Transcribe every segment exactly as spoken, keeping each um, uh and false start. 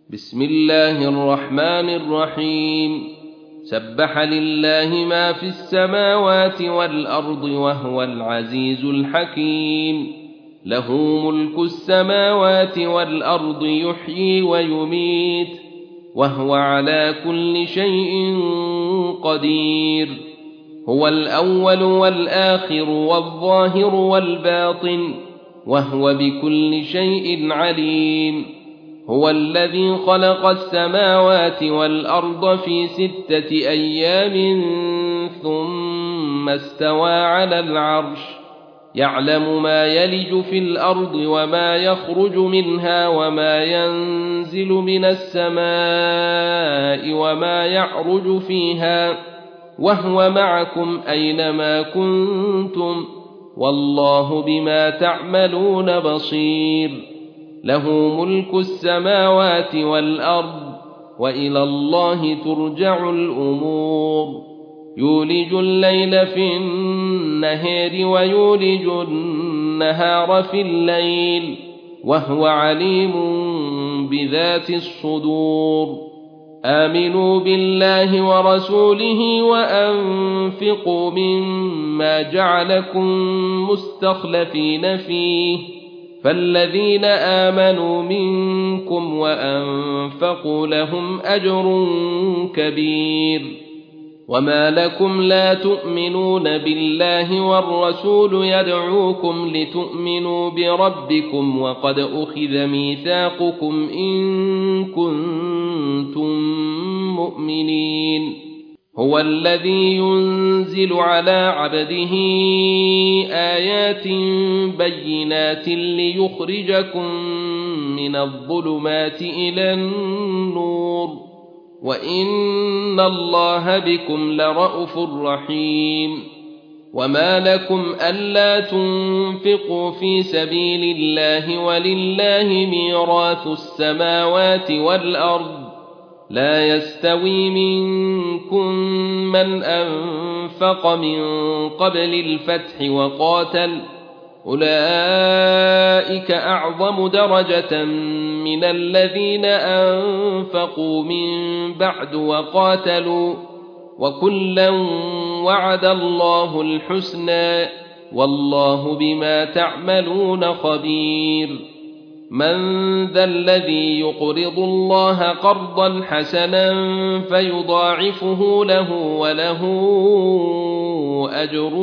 بسم الله الرحمن الرحيم سبح لله ما في السماوات والأرض وهو العزيز الحكيم له ملك السماوات والأرض يحيي ويميت وهو على كل شيء قدير هو الأول والآخر والظاهر والباطن وهو بكل شيء عليم هو الذي خلق السماوات والأرض في ستة أيام ثم استوى على العرش يعلم ما يلج في الأرض وما يخرج منها وما ينزل من السماء وما يعرج فيها وهو معكم أينما كنتم والله بما تعملون بصير له ملك السماوات والأرض وإلى الله ترجع الأمور يولج الليل في النهار ويولج النهار في الليل وهو عليم بذات الصدور آمنوا بالله ورسوله وأنفقوا مما جعلكم مستخلفين فيه فالذين آمنوا منكم وأنفقوا لهم أجر كبير وما لكم لا تؤمنون بالله والرسول يدعوكم لتؤمنوا بربكم وقد أخذ ميثاقكم إن كنتم مؤمنين هو الذي ينزل على عبده آيات بينات ليخرجكم من الظلمات إلى النور وإن الله بكم لرءوف رحيم وما لكم ألا تنفقوا في سبيل الله ولله ميراث السماوات والأرض لا يستوي منكم من أنفق من قبل الفتح وقاتل أولئك أعظم درجة من الذين أنفقوا من بعد وقاتلوا وكلا وعد الله الحسنى والله بما تعملون خبير من ذا الذي يقرض الله قرضا حسنا فيضاعفه له وله أجر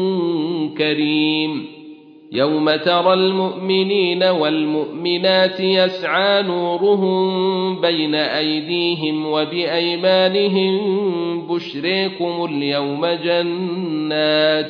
كريم يوم ترى المؤمنين والمؤمنات يسعى نورهم بين أيديهم وبأيمانهم بشريكم اليوم جنات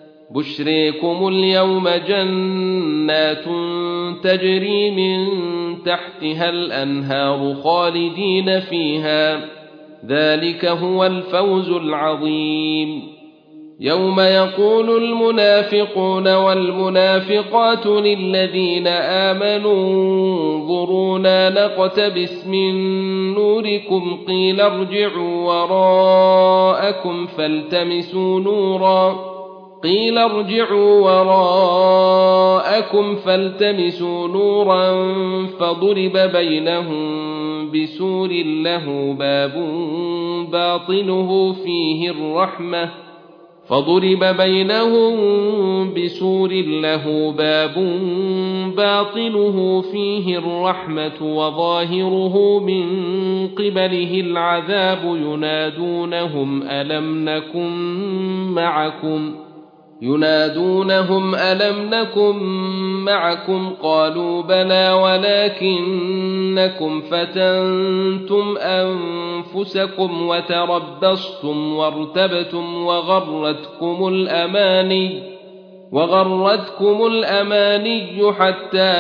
بشريكم اليوم جنات تجري من تحتها الأنهار خالدين فيها ذلك هو الفوز العظيم يوم يقول المنافقون والمنافقات للذين آمنوا انظرونا نقتبس من نوركم قيل ارجعوا وراءكم فالتمسوا نورا قيل ارجعوا وراءكم فالتمسوا نورا فضرب بينهم بسور له باب باطنه فيه الرحمة فضرب بينهم بسور له باب باطنه فيه الرحمة وظاهره من قبله العذاب ينادونهم ألم نكن معكم ينادونهم ألم نكن معكم قالوا بلى ولكنكم فتنتم أنفسكم وتربصتم وارتبتم وغرتكم الأماني وغرتكم الأماني حتى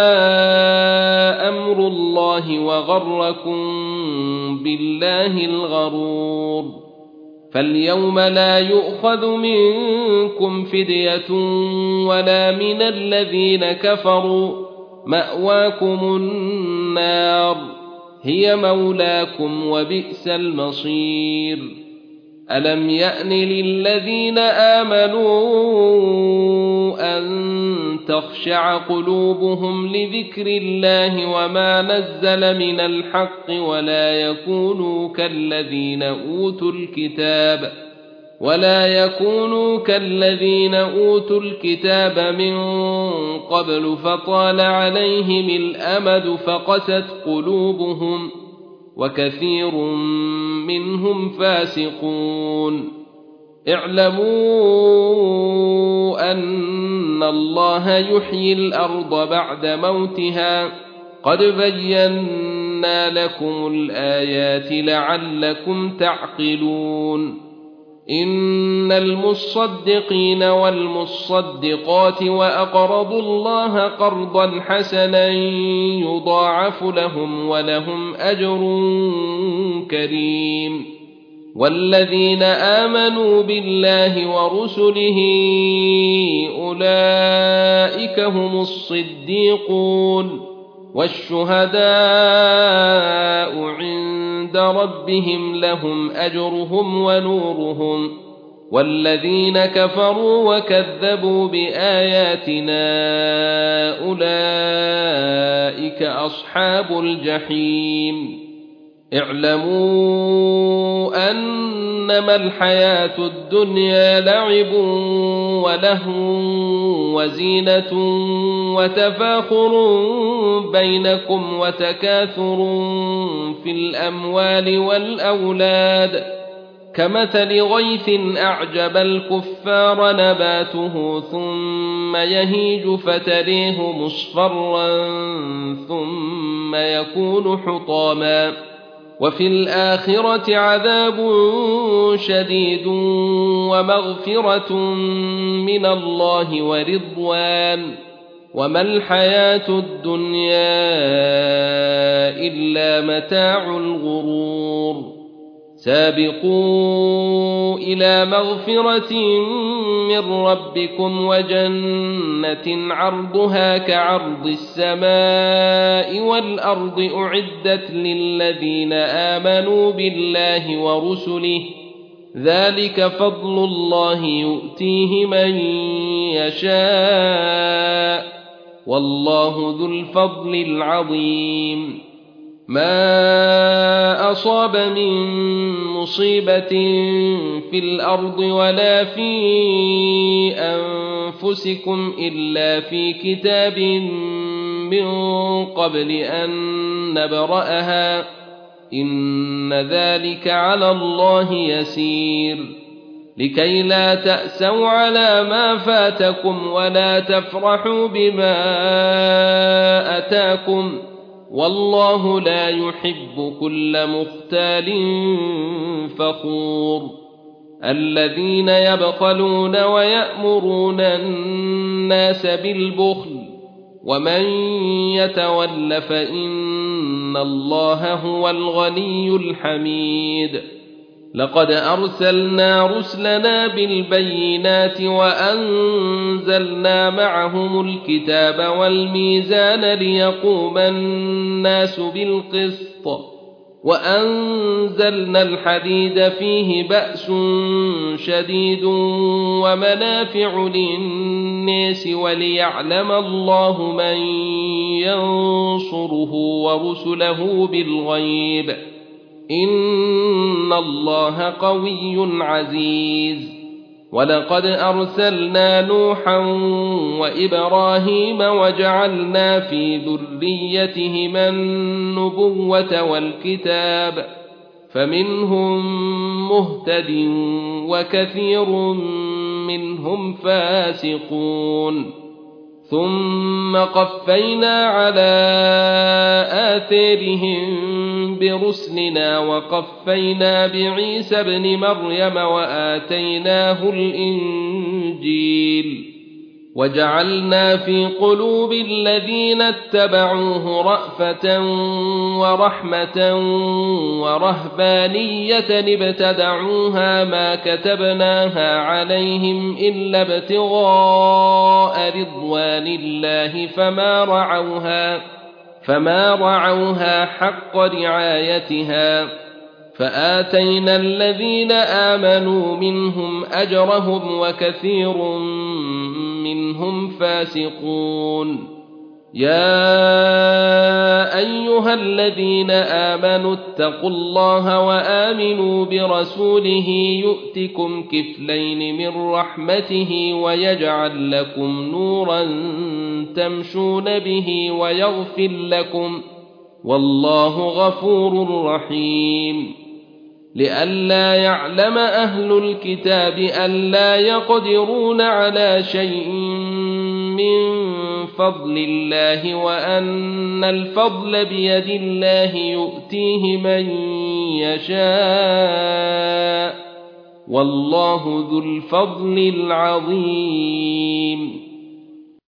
جاء أمر الله وغركم بالله الغرور فاليوم لا يؤخذ منكم فدية ولا من الذين كفروا مأواكم النار هي مولاكم وبئس المصير ألم يأن للذين آمنوا أن تخشع قلوبهم لذكر الله وما نزل من الحق ولا يكونوا كالذين أوتوا الكتاب ولا يكونوا كالذين أوتوا الكتاب من قبل فطال عليهم الأمد فقست قلوبهم وكثير منهم فاسقون. اعلموا أن الله يحيي الأرض بعد موتها قد بينا لكم الآيات لعلكم تعقلون. إن المصدقين والمصدقات وأقرضوا الله قرضا حسنا يضاعف لهم ولهم أجر كريم. والذين آمنوا بالله ورسله أولئك هم الصديقون والشهداء عند ربهم لهم أجرهم ونورهم. والذين كفروا وكذبوا بآياتنا أولئك أصحاب الجحيم. اعلموا أنما الحياة الدنيا لعب ولهو وزينة وتفاخر بينكم وتكاثر في الأموال والأولاد كمثل غيث أعجب الكفار نباته ثم يهيج فتريه مصفرا ثم يكون حطاما وفي الآخرة عذاب شديد ومغفرة من الله ورضوان وما الحياة الدنيا إلا متاع الغرور. سابقوا إلى مغفرة من ربكم وجنة عرضها كعرض السماء والأرض أعدت للذين آمنوا بالله ورسله ذلك فضل الله يؤتيه من يشاء والله ذو الفضل العظيم. ما أصاب من مصيبة في الأرض ولا في أنفسكم إلا في كتاب من قبل أن نبرأها إن ذلك على الله يسير. لكي لا تأسوا على ما فاتكم ولا تفرحوا بما أتاكم والله لا يحب كل مختال فخور. الذين يبخلون ويأمرون الناس بالبخل ومن يتول فإن الله هو الغني الحميد. لقد أرسلنا رسلنا بالبينات وأنزلنا معهم الكتاب والميزان ليقوم الناس بالقسط وأنزلنا الحديد فيه بأس شديد ومنافع للناس وليعلم الله من ينصره ورسله بالغيب إن الله قوي عزيز. ولقد أرسلنا نوحا وإبراهيم وجعلنا في ذريتهما النبوة والكتاب فمنهم مهتد وكثير منهم فاسقون. ثم قفينا على آثارهم برسلنا وقفينا بعيسى ابن مريم وآتيناه الإنجيل وجعلنا في قلوب الذين اتبعوه رأفة ورحمة ورهبانية ابتدعوها ما كتبناها عليهم إلا ابتغاء رضوان الله فما رعوها فما رعوها حق رعايتها فآتينا الذين آمنوا منهم أجرهم وكثير منهم فاسقون يا أيها الذين آمنوا اتقوا الله وآمنوا برسوله يؤتكم كفلين من رحمته ويجعل لكم نورا تمشون به ويغفر لكم والله غفور رحيم لئلا يعلم أهل الكتاب ألا يقدرون على شيء من فضل الله وأن الفضل بيد الله يؤتيه من يشاء والله ذو الفضل العظيم